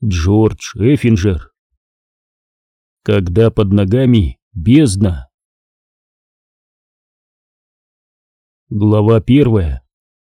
Джордж Эффинджер. Когда под ногами бездна. Глава 1.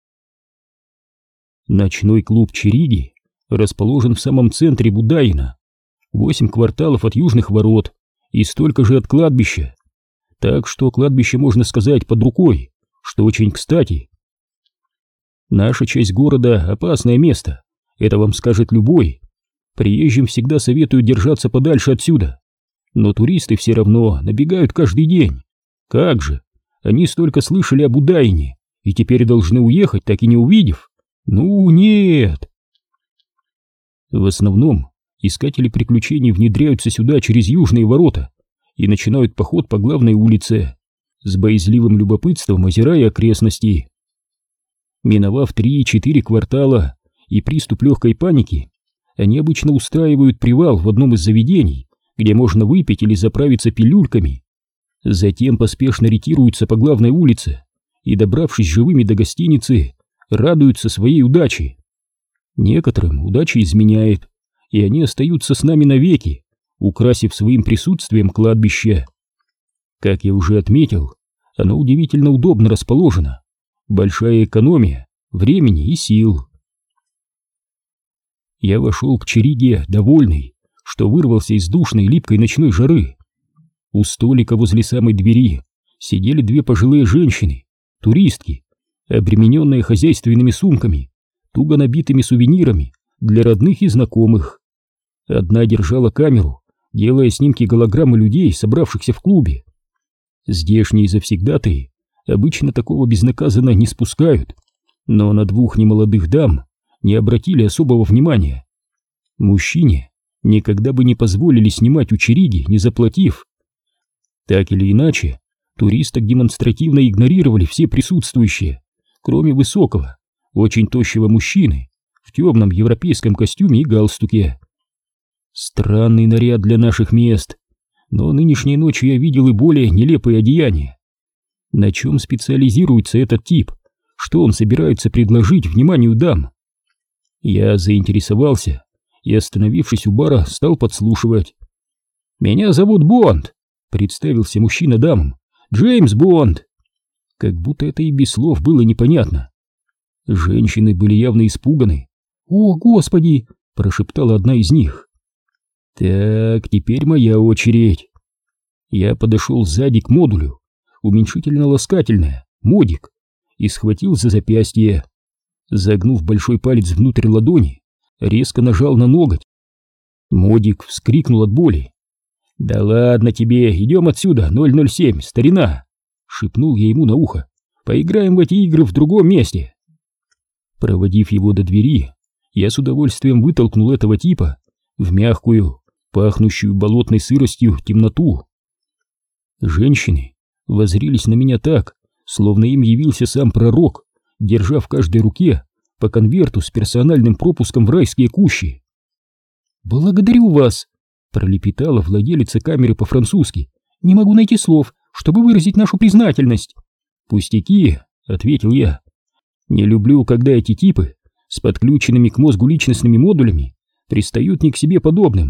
Ночной клуб Чириги расположен в самом центре Будаина, 8 кварталов от южных ворот и столько же от кладбища, так что кладбище, можно сказать, под рукой, что очень кстати. Наша часть города — опасное место, это вам скажет любой. Приезжим всегда советую держаться подальше отсюда, но туристы все равно набегают каждый день. Как же, они столько слышали об Будаине и теперь должны уехать, так и не увидев? Ну нет. В основном искатели приключений внедряются сюда через южные ворота и начинают поход по главной улице, с боязливым любопытством озирая окрестности. Миновав 3-4 квартала и приступ легкой паники, они обычно устраивают привал в одном из заведений, где можно выпить или заправиться пилюльками. Затем поспешно ретируются по главной улице и, добравшись живыми до гостиницы, радуются своей удаче. Некоторым удача изменяет, и они остаются с нами навеки, украсив своим присутствием кладбище. Как я уже отметил, оно удивительно удобно расположено, большая экономия времени и сил. Я вошел к Чириге довольный, что вырвался из душной липкой ночной жары. У столика возле самой двери сидели 2 пожилые женщины, туристки, обремененные хозяйственными сумками, туго набитыми сувенирами для родных и знакомых. Одна держала камеру, делая снимки голограммы людей, собравшихся в клубе. Здешние завсегдатаи обычно такого безнаказанно не спускают, но на 2 немолодых дам не обратили особого внимания. Мужчине никогда бы не позволили снимать у Чириги, не заплатив. Так или иначе, туристок демонстративно игнорировали все присутствующие, кроме высокого, очень тощего мужчины в темном европейском костюме и галстуке. Странный наряд для наших мест, но нынешней ночью я видел и более нелепые одеяния. На чем специализируется этот тип? Что он собирается предложить вниманию дам? Я заинтересовался и, остановившись у бара, стал подслушивать. «Меня зовут Бонд», — представился мужчина дамам. «Джеймс Бонд». Как будто это и без слов было непонятно. Женщины были явно испуганы. «О, Господи!» — прошептала одна из них. «Так, теперь моя очередь». Я подошел сзади к модулю, уменьшительно-ласкательное, модик, и схватил за запястье. Загнув большой палец внутрь ладони, резко нажал на ноготь. Модик вскрикнул от боли. «Да ладно тебе, идем отсюда, 007, старина!» — шепнул я ему на ухо. «Поиграем в эти игры в другом месте!» Проводив его до двери, я с удовольствием вытолкнул этого типа в мягкую, пахнущую болотной сыростью темноту. Женщины воззрились на меня так, словно им явился сам пророк, держа в каждой руке по конверту с персональным пропуском в райские кущи. «Благодарю вас», — пролепетала владелица камеры по-французски. «Не могу найти слов, чтобы выразить нашу признательность». «Пустяки», — ответил я. «Не люблю, когда эти типы с подключенными к мозгу личностными модулями пристают не к себе подобным».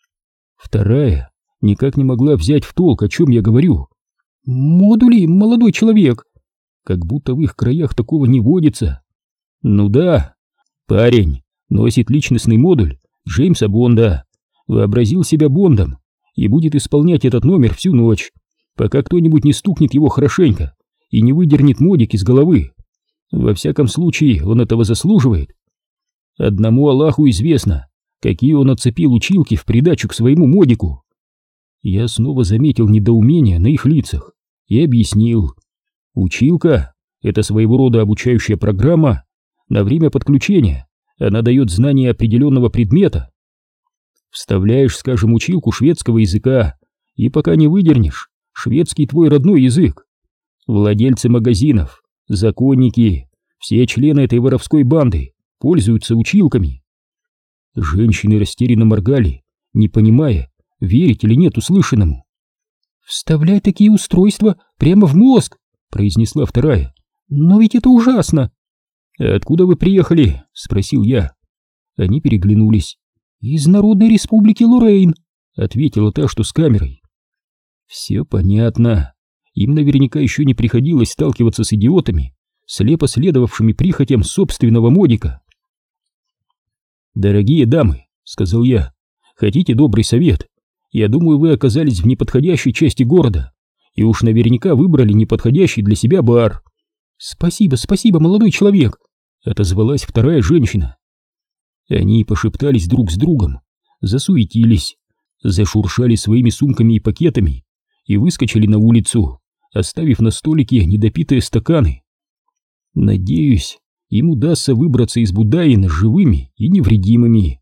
Вторая никак не могла взять в толк, о чем я говорю. «Модули, молодой человек?» Как будто в их краях такого не водится. Ну да, парень носит личностный модуль Джеймса Бонда, вообразил себя Бондом и будет исполнять этот номер всю ночь, пока кто-нибудь не стукнет его хорошенько и не выдернет модик из головы. Во всяком случае, он этого заслуживает. Одному Аллаху известно, какие он отцепил училки в придачу к своему модику. Я снова заметил недоумение на их лицах и объяснил. Училка — это своего рода обучающая программа. На время подключения она дает знание определенного предмета. Вставляешь, скажем, училку шведского языка, и пока не выдернешь, шведский твой родной язык. Владельцы магазинов, законники, все члены этой воровской банды пользуются училками. Женщины растерянно моргали, не понимая, верить или нет услышанному. «Вставляй такие устройства прямо в мозг», — произнесла вторая. «Но ведь это ужасно!» «Откуда вы приехали?» — спросил я. Они переглянулись. «Из Народной Республики Лоррейн», — ответила та, что с камерой. «Все понятно. Им наверняка еще не приходилось сталкиваться с идиотами, слепо следовавшими прихотям собственного модика». «Дорогие дамы», — сказал я, — «хотите добрый совет? Я думаю, вы оказались в неподходящей части города и уж наверняка выбрали неподходящий для себя бар». «Спасибо, спасибо, молодой человек», — отозвалась вторая женщина. Они пошептались друг с другом, засуетились, зашуршали своими сумками и пакетами и выскочили на улицу, оставив на столике недопитые стаканы. Надеюсь, им удастся выбраться из Будаина живыми и невредимыми.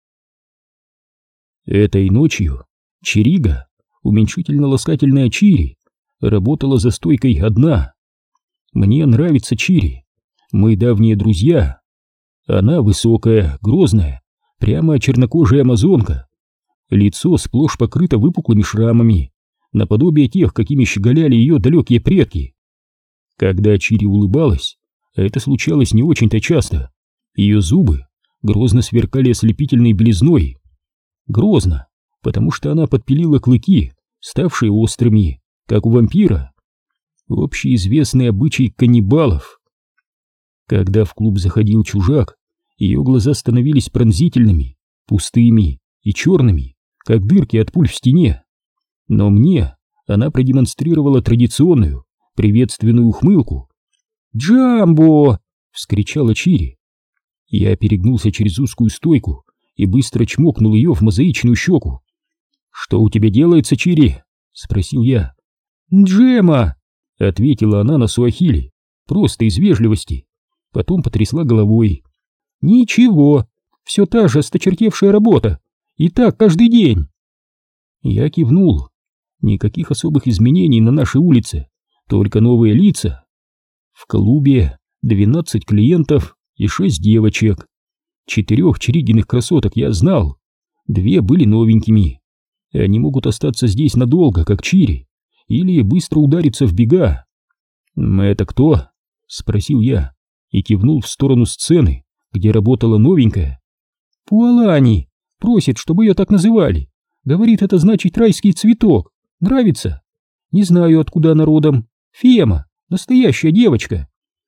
Этой ночью Чирига, уменьшительно-ласкательная Чири, работала за стойкой одна. Мне нравится Чири, мы давние друзья. Она высокая, грозная, прямо чернокожая амазонка. Лицо сплошь покрыто выпуклыми шрамами, наподобие тех, какими щеголяли ее далекие предки. Когда Чири улыбалась, а это случалось не очень-то часто, ее зубы грозно сверкали ослепительной белизной. Грозно, потому что она подпилила клыки, ставшие острыми, как у вампира. Общеизвестный обычай каннибалов. Когда в клуб заходил чужак, ее глаза становились пронзительными, пустыми и черными, как дырки от пуль в стене. Но мне она продемонстрировала традиционную приветственную ухмылку. «Джамбо!» — вскричала Чири. Я перегнулся через узкую стойку и быстро чмокнул ее в мозаичную щеку. «Что у тебя делается, Чири?» — спросил я. «Джема!» — ответила она на суахили, просто из вежливости. Потом потрясла головой. «Ничего, все та же осточертевшая работа, и так каждый день». Я кивнул. Никаких особых изменений на нашей улице, только новые лица. В клубе 12 клиентов и 6 девочек. 4 Чиригиных красоток я знал, 2 были новенькими. Они могут остаться здесь надолго, как Чири, или быстро удариться в бега. «Это кто?» — спросил я и кивнул в сторону сцены, где работала новенькая. «Пуалани, просит, чтобы ее так называли. Говорит, это значит райский цветок. Нравится? Не знаю, откуда она родом. Фема, настоящая девочка».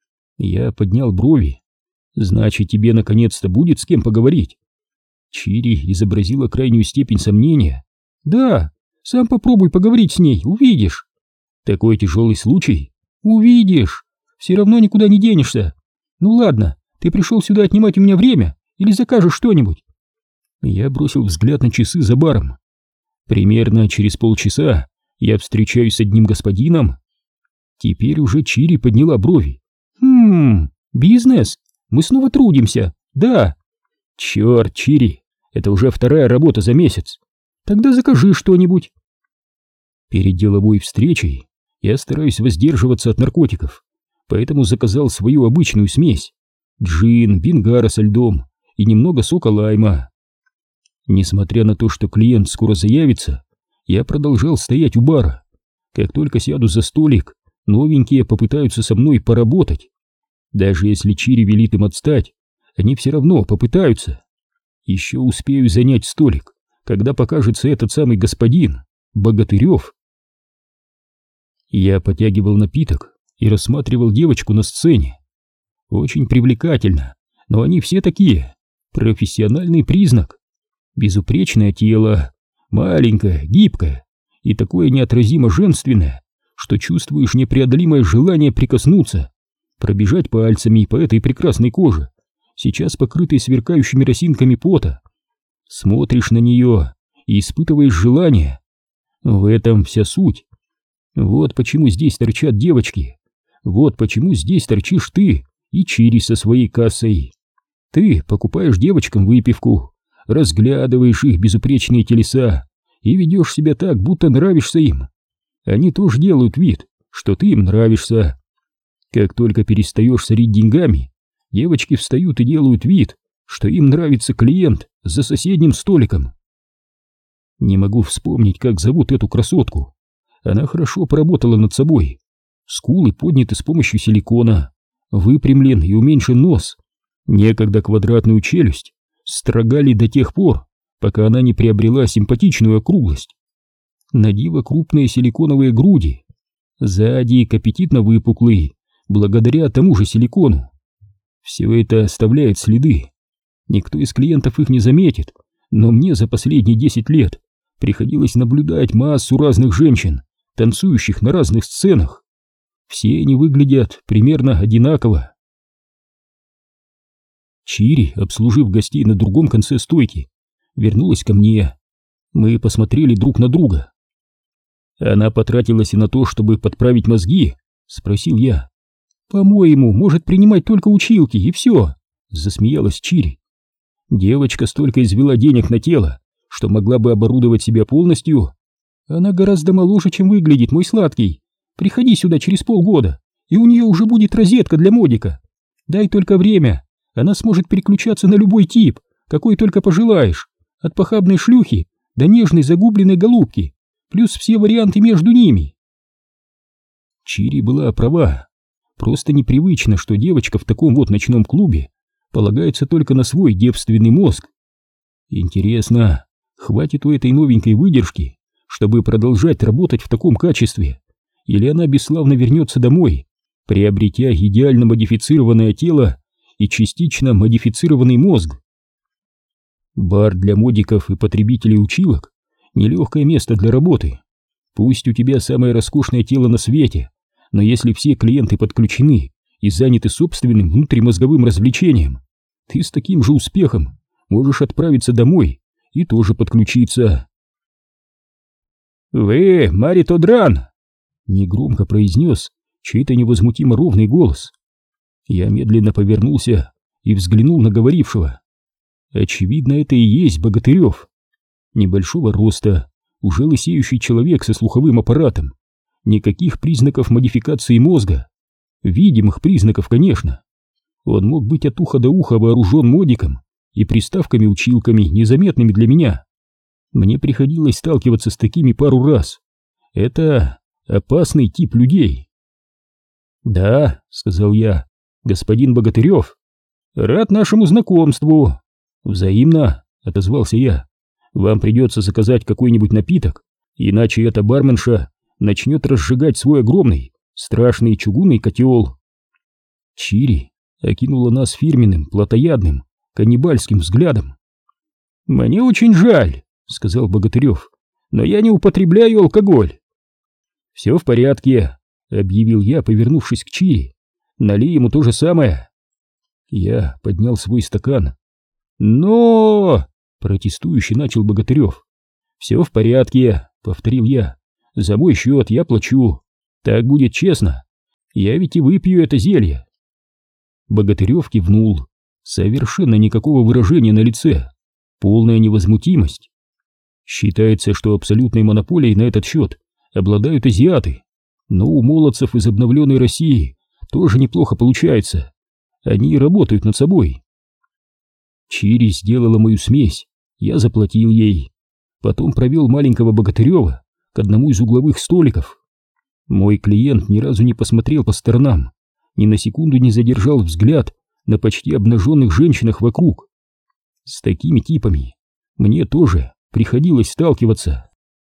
Я поднял брови. «Значит, тебе наконец-то будет с кем поговорить?» Чири изобразила крайнюю степень сомнения. «Да, сам попробуй поговорить с ней, увидишь». «Такой тяжелый случай?» «Увидишь. Все равно никуда не денешься. Ну ладно, ты пришел сюда отнимать у меня время или закажешь что-нибудь?» Я бросил взгляд на часы за баром. Примерно через полчаса я встречаюсь с одним господином. Теперь уже Чири подняла брови. Бизнес? Мы снова трудимся, да. Черт, Чири, это уже 2-я работа за месяц. Тогда закажи что-нибудь. Перед деловой встречей я стараюсь воздерживаться от наркотиков, поэтому заказал свою обычную смесь: джин, бингара со льдом и немного сока лайма. Несмотря на то, что клиент скоро заявится, я продолжал стоять у бара. Как только сяду за столик, новенькие попытаются со мной поработать. Даже если Чири велит им отстать, они все равно попытаются. Еще успею занять столик, когда покажется этот самый господин Богатырев. Я потягивал напиток и рассматривал девочку на сцене. Очень привлекательно, но они все такие. Профессиональный признак. Безупречное тело, маленькое, гибкое и такое неотразимо женственное, что чувствуешь непреодолимое желание прикоснуться, пробежать пальцами по этой прекрасной коже, сейчас покрытой сверкающими росинками пота. Смотришь на нее и испытываешь желание. В этом вся суть. Вот почему здесь торчат девочки. Вот почему здесь торчишь ты и Чири со своей кассой. Ты покупаешь девочкам выпивку, разглядываешь их безупречные телеса и ведешь себя так, будто нравишься им. Они тоже делают вид, что ты им нравишься. Как только перестаешь сорить деньгами, девочки встают и делают вид, что им нравится клиент за соседним столиком. Не могу вспомнить, как зовут эту красотку. Она хорошо поработала над собой. Скулы подняты с помощью силикона, выпрямлен и уменьшен нос. Некогда квадратную челюсть строгали до тех пор, пока она не приобрела симпатичную округлость. На диво крупные силиконовые груди, сзади аппетитно выпуклые, благодаря тому же силикону. Все это оставляет следы. Никто из клиентов их не заметит, но мне за последние 10 лет приходилось наблюдать массу разных женщин, танцующих на разных сценах. Все они выглядят примерно одинаково. Чири, обслужив гостей на другом конце стойки, вернулась ко мне. Мы посмотрели друг на друга. «Она потратилась и на то, чтобы подправить мозги?» — спросил я. «По-моему, может принимать только училки, и все», — засмеялась Чири. «Девочка столько извела денег на тело, что могла бы оборудовать себя полностью. Она гораздо моложе, чем выглядит, мой сладкий. Приходи сюда через полгода, и у нее уже будет розетка для модика. Дай только время, она сможет переключаться на любой тип, какой только пожелаешь, от похабной шлюхи до нежной загубленной голубки, плюс все варианты между ними». Чири была права. Просто непривычно, что девочка в таком вот ночном клубе полагается только на свой девственный мозг. Интересно, хватит у этой новенькой выдержки, чтобы продолжать работать в таком качестве, или она бесславно вернется домой, приобретя идеально модифицированное тело и частично модифицированный мозг? Бар для модиков и потребителей училок — нелегкое место для работы. Пусть у тебя самое роскошное тело на свете, но если все клиенты подключены и заняты собственным внутримозговым развлечением, ты с таким же успехом можешь отправиться домой и тоже подключиться. «Вы, Марит О'Дран!» — негромко произнес чей-то невозмутимо ровный голос. Я медленно повернулся и взглянул на говорившего. Очевидно, это и есть Богатырев. Небольшого роста, уже лысеющий человек со слуховым аппаратом. Никаких признаков модификации мозга. Видимых признаков, конечно. Он мог быть от уха до уха вооружен модиком и приставками-училками, незаметными для меня. Мне приходилось сталкиваться с такими пару раз. Это опасный тип людей. «Да», — сказал я, — «господин Богатырев, рад нашему знакомству». «Взаимно», — отозвался я. «Вам придется заказать какой-нибудь напиток, иначе эта барменша начнет разжигать свой огромный, страшный чугунный котел». Чири окинула нас фирменным, плотоядным, каннибальским взглядом. «Мне очень жаль», — сказал Богатырев, — «но я не употребляю алкоголь». «Все в порядке», — объявил я, повернувшись к Чири. «Налей ему то же самое». Я поднял свой стакан. «Но...» — протестующе начал Богатырев. «Все в порядке», — повторил я. «За мой счет я плачу. Так будет честно. Я ведь и выпью это зелье». Богатырев кивнул. Совершенно никакого выражения на лице. Полная невозмутимость. Считается, что абсолютной монополией на этот счет обладают азиаты. Но у молодцев из обновленной России тоже неплохо получается. Они работают над собой. Чири сделала мою смесь, я заплатил ей. Потом провел маленького Богатырева к одному из угловых столиков. Мой клиент ни разу не посмотрел по сторонам, ни на секунду не задержал взгляд на почти обнаженных женщинах вокруг. С такими типами мне тоже приходилось сталкиваться.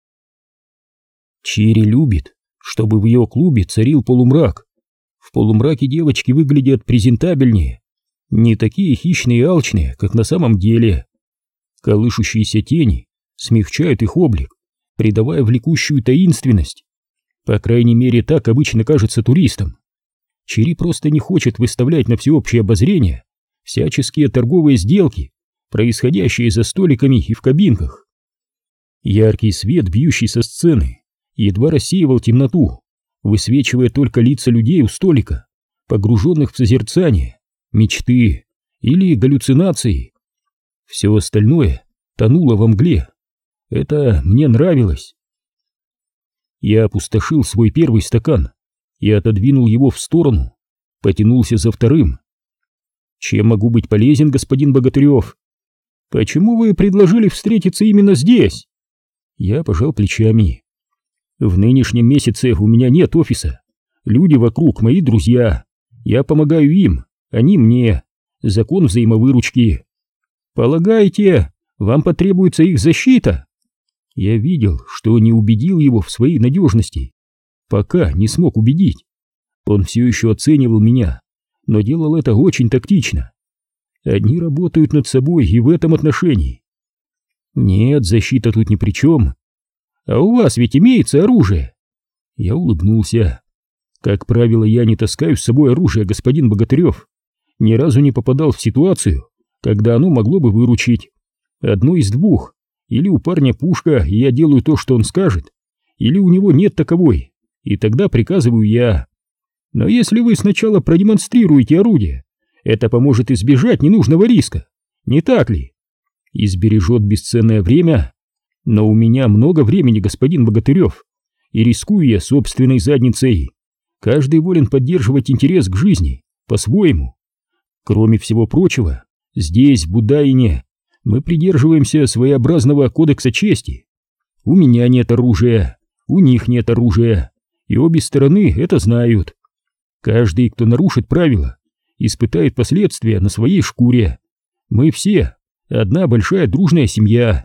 Чири любит, чтобы в ее клубе царил полумрак. В полумраке девочки выглядят презентабельнее, не такие хищные и алчные, как на самом деле. Колышущиеся тени смягчают их облик, придавая влекущую таинственность. По крайней мере, так обычно кажется туристам. Чири просто не хочет выставлять на всеобщее обозрение всяческие торговые сделки, происходящие за столиками и в кабинках. Яркий свет, бьющий со сцены, едва рассеивал темноту, высвечивая только лица людей у столика, погруженных в созерцание, мечты или галлюцинации. Все остальное тонуло во мгле. Это мне нравилось. Я опустошил свой первый стакан и отодвинул его в сторону, потянулся за вторым. «Чем могу быть полезен, господин Богатырев?» «Почему вы предложили встретиться именно здесь?» Я пожал плечами. «В нынешнем месяце у меня нет офиса. Люди вокруг мои друзья. Я помогаю им, они мне. Закон взаимовыручки. Полагаете, Вам потребуется их защита. Я видел, что не убедил его в своей надежности. Пока не смог убедить. Он все еще оценивал меня, но делал это очень тактично. Они работают над собой и в этом отношении. Нет, защита тут ни при чем. А у вас ведь имеется оружие? Я улыбнулся. Как правило, я не таскаю с собой оружие, господин Богатырев. Ни разу не попадал в ситуацию, когда оно могло бы выручить. Одно из двух. Или у парня пушка, и я делаю то, что он скажет, или у него нет таковой, и тогда приказываю я. Но если вы сначала продемонстрируете орудие, это поможет избежать ненужного риска, не так ли? И сбережет бесценное время. Но у меня много времени, господин Богатырев, и рискую я собственной задницей. Каждый волен поддерживать интерес к жизни по-своему. Кроме всего прочего, здесь, в Будаине, мы придерживаемся своеобразного кодекса чести. У меня нет оружия, у них нет оружия, и обе стороны это знают. Каждый, кто нарушит правила, испытает последствия на своей шкуре. Мы все одна большая дружная семья.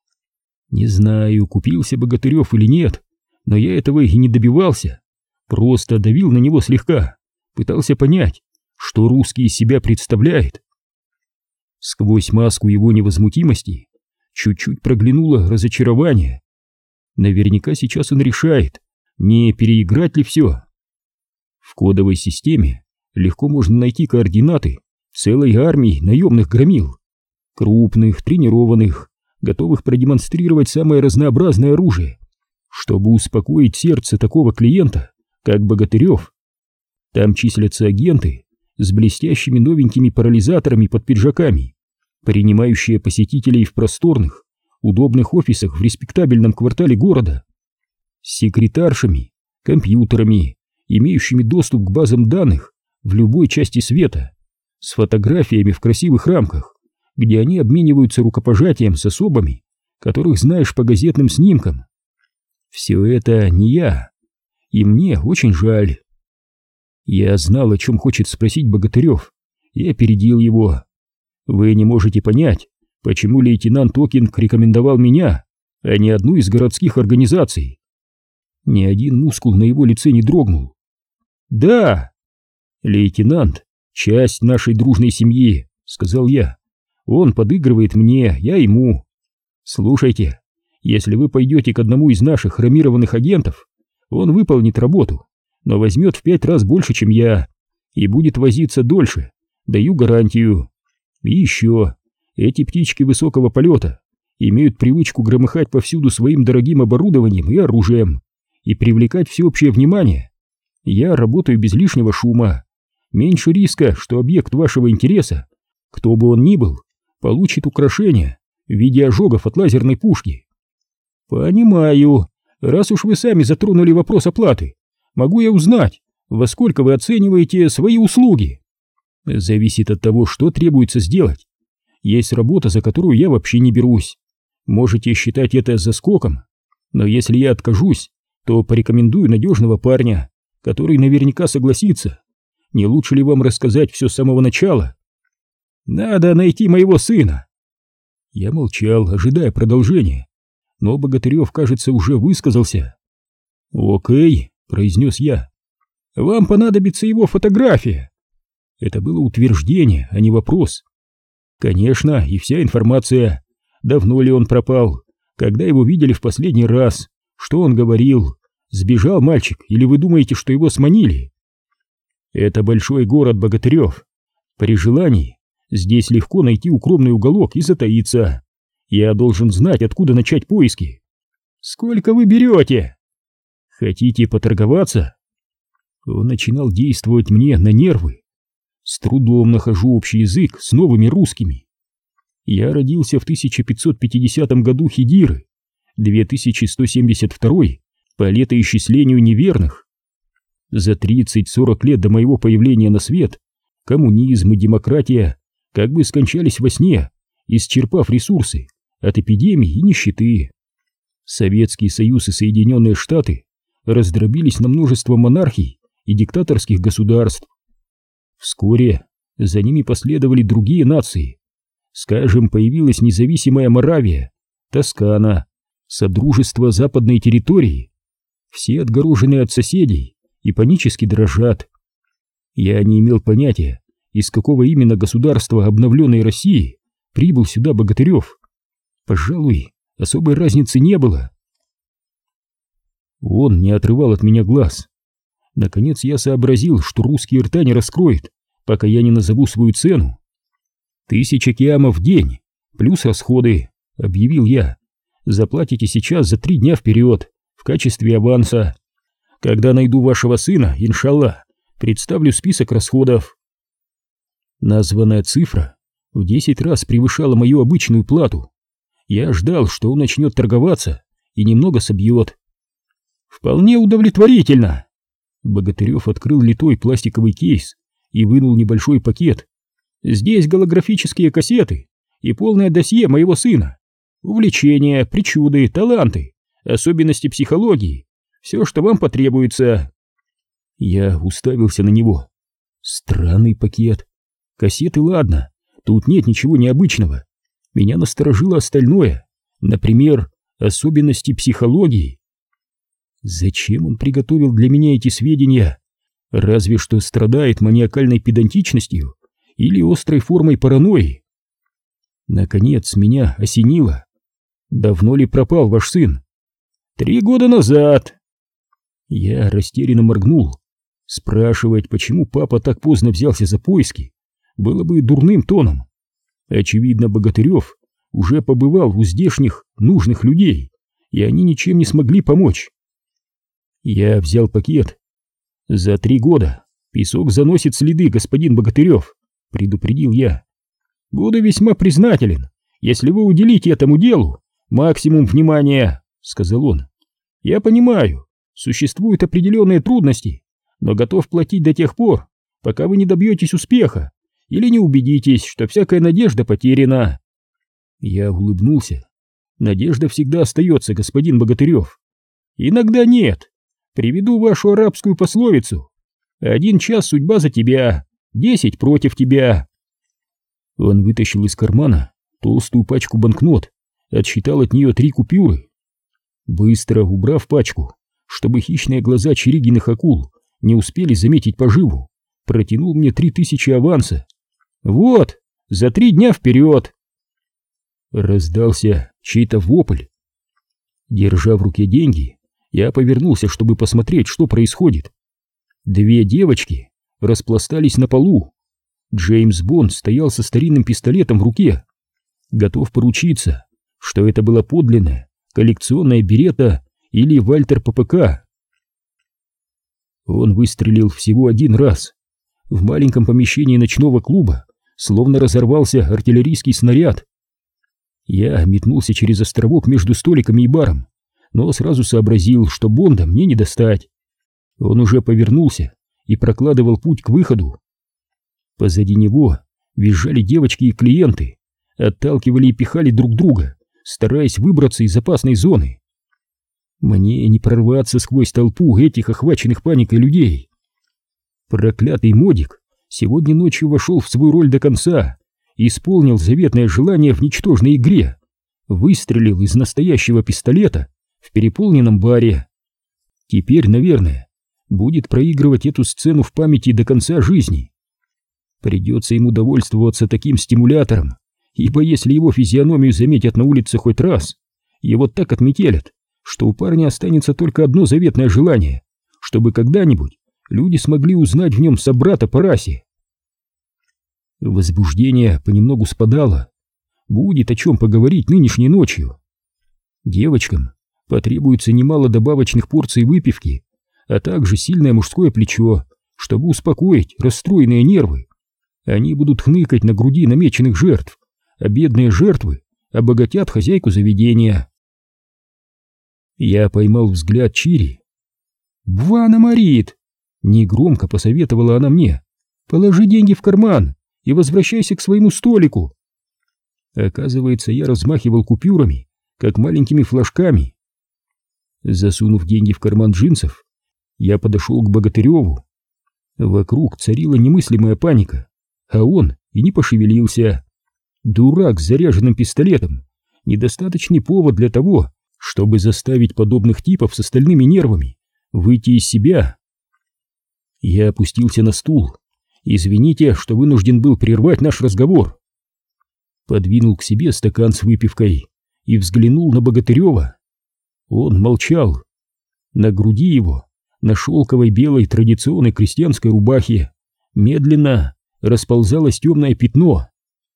Не знаю, купился Богатырев или нет, но я этого и не добивался. Просто давил на него слегка, пытался понять, что русский из себя представляет. Сквозь маску его невозмутимости чуть-чуть проглянуло разочарование. Наверняка сейчас он решает, не переиграть ли все. В кодовой системе легко можно найти координаты целой армии наемных громил. Крупных, тренированных, готовых продемонстрировать самое разнообразное оружие, чтобы успокоить сердце такого клиента, как Богатырев. Там числятся агенты с блестящими новенькими парализаторами под пиджаками, принимающие посетителей в просторных, удобных офисах в респектабельном квартале города, с секретаршами, компьютерами, имеющими доступ к базам данных в любой части света, с фотографиями в красивых рамках, где они обмениваются рукопожатием с особами, которых знаешь по газетным снимкам. Все это не я, и мне очень жаль. Я знал, о чем хочет спросить Богатырев, и опередил его. Вы не можете понять, почему лейтенант Окинг рекомендовал меня, а не одну из городских организаций. Ни один мускул на его лице не дрогнул. Да, лейтенант — часть нашей дружной семьи, сказал я. Он подыгрывает мне, я ему. Слушайте, если вы пойдете к одному из наших хромированных агентов, он выполнит работу, но возьмет в 5 раз больше, чем я, и будет возиться дольше, даю гарантию. И еще, эти птички высокого полета имеют привычку громыхать повсюду своим дорогим оборудованием и оружием и привлекать всеобщее внимание. Я работаю без лишнего шума, меньше риска, что объект вашего интереса, кто бы он ни был, получит украшение в виде ожогов от лазерной пушки. Понимаю, раз уж вы сами затронули вопрос оплаты, могу я узнать, во сколько вы оцениваете свои услуги? Зависит от того, что требуется сделать. Есть работа, за которую я вообще не берусь. Можете считать это заскоком, но если я откажусь, то порекомендую надежного парня, который наверняка согласится. Не лучше ли вам рассказать все с самого начала? Надо найти моего сына. Я молчал, ожидая продолжения, но Богатырев, кажется, уже высказался. «Окей», — произнес я, — «вам понадобится его фотография». Это было утверждение, а не вопрос. Конечно, и вся информация. Давно ли он пропал? Когда его видели в последний раз? Что он говорил? Сбежал мальчик, или вы думаете, что его сманили? Это большой город, Богатырев. При желании здесь легко найти укромный уголок и затаиться. Я должен знать, откуда начать поиски. Сколько вы берете? Хотите поторговаться? Он начинал действовать мне на нервы. С трудом нахожу общий язык с новыми русскими. Я родился в 1550 году Хидиры, 2172 по летоисчислению неверных. За 30-40 лет до моего появления на свет коммунизм и демократия как бы скончались во сне, исчерпав ресурсы от эпидемий и нищеты. Советский Союз и Соединенные Штаты раздробились на множество монархий и диктаторских государств. Вскоре за ними последовали другие нации. Скажем, появилась независимая Моравия, Тоскана, Содружество западной территории. Все отгорожены от соседей и панически дрожат. Я не имел понятия, из какого именно государства обновленной России прибыл сюда Богатырев. Пожалуй, особой разницы не было. Он не отрывал от меня глаз. Наконец я сообразил, что русский рта не раскроет, пока я не назову свою цену. 1000 киамов в день, плюс расходы, объявил я. Заплатите сейчас за 3 дня вперед, в качестве аванса. Когда найду вашего сына, иншаллах, представлю список расходов. Названная цифра в 10 раз превышала мою обычную плату. Я ждал, что он начнет торговаться и немного собьет. Вполне удовлетворительно. Богатырев открыл литой пластиковый кейс и вынул небольшой пакет. Здесь голографические кассеты и полное досье моего сына. Увлечения, причуды, таланты, особенности психологии. Все, что вам потребуется. Я уставился на него. Странный пакет. Кассеты, ладно, тут нет ничего необычного. Меня насторожило остальное. Например, особенности психологии. Зачем он приготовил для меня эти сведения? Разве что страдает маниакальной педантичностью или острой формой паранойи. Наконец меня осенило. Давно ли пропал ваш сын? 3 года назад. Я растерянно моргнул. Спрашивать, почему папа так поздно взялся за поиски, было бы дурным тоном. Очевидно, Богатырев уже побывал у здешних нужных людей, и они ничем не смогли помочь. Я взял пакет. За 3 года песок заносит следы, господин Богатырев, предупредил я. Буду весьма признателен, если вы уделите этому делу максимум внимания, сказал он. Я понимаю, существуют определенные трудности, но готов платить до тех пор, пока вы не добьетесь успеха или не убедитесь, что всякая надежда потеряна. Я улыбнулся. Надежда всегда остается, господин Богатырев. Иногда нет. Приведу вашу арабскую пословицу. 1 час судьба за тебя, 10 против тебя. Он вытащил из кармана толстую пачку банкнот, отсчитал от нее 3 купюры. Быстро убрав пачку, чтобы хищные глаза Чиригиных акул не успели заметить поживу, протянул мне 3000 аванса. Вот, за 3 дня вперед. Раздался чей-то вопль. Держа в руке деньги, я повернулся, чтобы посмотреть, что происходит. 2 девочки распластались на полу. Джеймс Бонд стоял со старинным пистолетом в руке. Готов поручиться, что это была подлинная коллекционная берета или Вальтер ППК. Он выстрелил всего 1 раз. В маленьком помещении ночного клуба словно разорвался артиллерийский снаряд. Я метнулся через островок между столиками и баром, но сразу сообразил, что Бонда мне не достать. Он уже повернулся и прокладывал путь к выходу. Позади него визжали девочки и клиенты, отталкивали и пихали друг друга, стараясь выбраться из опасной зоны. Мне не прорваться сквозь толпу этих охваченных паникой людей. Проклятый модик сегодня ночью вошел в свою роль до конца и исполнил заветное желание в ничтожной игре. Выстрелил из настоящего пистолета в переполненном баре. Теперь, наверное, будет проигрывать эту сцену в памяти до конца жизни. Придется ему довольствоваться таким стимулятором, ибо если его физиономию заметят на улице хоть раз, его так отметелят, что у парня останется только одно заветное желание, чтобы когда-нибудь люди смогли узнать в нем собрата по расе. Возбуждение понемногу спадало. Будет о чем поговорить нынешней ночью. Девочкам потребуется немало добавочных порций выпивки, а также сильное мужское плечо, чтобы успокоить расстроенные нервы. Они будут хныкать на груди намеченных жертв, а бедные жертвы обогатят хозяйку заведения. Я поймал взгляд Чири. «Бвана Марит!» — негромко посоветовала она мне. «Положи деньги в карман и возвращайся к своему столику». Оказывается, я размахивал купюрами, как маленькими флажками. Засунув деньги в карман джинсов, я подошел к Богатыреву. Вокруг царила немыслимая паника, а он и не пошевелился. Дурак с заряженным пистолетом — недостаточный повод для того, чтобы заставить подобных типов с остальными нервами выйти из себя. Я опустился на стул. «Извините, что вынужден был прервать наш разговор». Подвинул к себе стакан с выпивкой и взглянул на Богатырева. Он молчал. На груди его, на шелковой белой традиционной крестьянской рубахе, медленно расползалось темное пятно.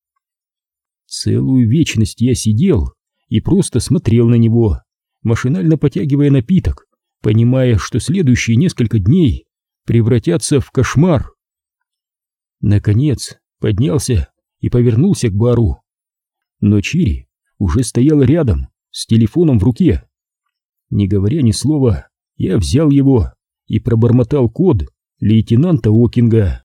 Целую вечность я сидел и просто смотрел на него, машинально потягивая напиток, понимая, что следующие несколько дней превратятся в кошмар. Наконец поднялся и повернулся к бару. Но Чири уже стоял рядом, с телефоном в руке. Не говоря ни слова, я взял его и пробормотал код лейтенанта Окинга.